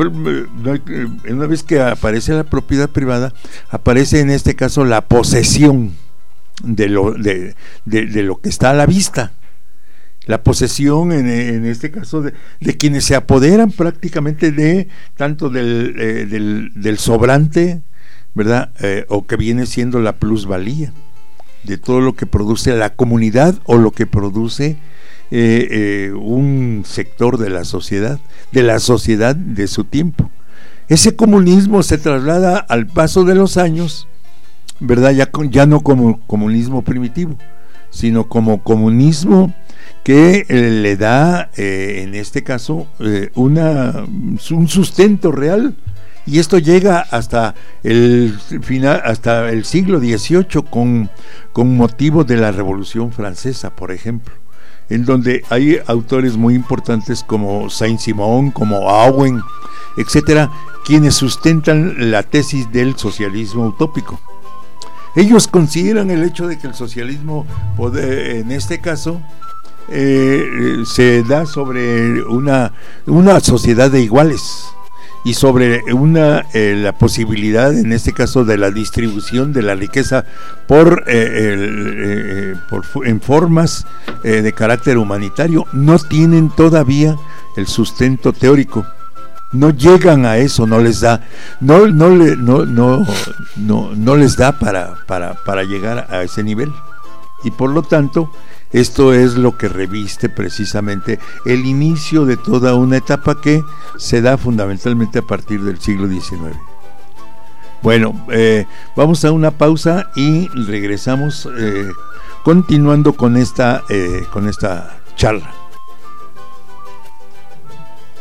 una vez que aparece la propiedad privada, aparece en este caso la posesión de lo, de, de, de lo que está a la vista. La posesión en, en este caso de, de quienes se apoderan prácticamente de tanto del, eh, del, del sobrante, ¿verdad? Eh, o que viene siendo la plusvalía de todo lo que produce la comunidad o lo que produce eh, eh, un sector de la sociedad, de la sociedad de su tiempo. Ese comunismo se traslada al paso de los años, ¿verdad? Ya, ya no como comunismo primitivo, sino como comunismo que eh, le da, eh, en este caso, eh, una, un sustento real. Y esto llega hasta el final, hasta el siglo dieciocho, con, con motivo de la Revolución Francesa, por ejemplo, en donde hay autores muy importantes como Saint-Simon, como Owen, etcétera, quienes sustentan la tesis del socialismo utópico. Ellos consideran el hecho de que el socialismo, en este caso, eh, se da sobre una, una sociedad de iguales, y sobre una eh, la posibilidad, en este caso, de la distribución de la riqueza por, eh, el, eh, por en formas eh, de carácter humanitario. No tienen todavía el sustento teórico, no llegan a eso, no les da, no no le, no, no no no les da para para para llegar a ese nivel, y por lo tanto esto es lo que reviste precisamente el inicio de toda una etapa que se da fundamentalmente a partir del siglo diecinueve. Bueno, eh, vamos a una pausa y regresamos eh, continuando con esta, eh, con esta charla.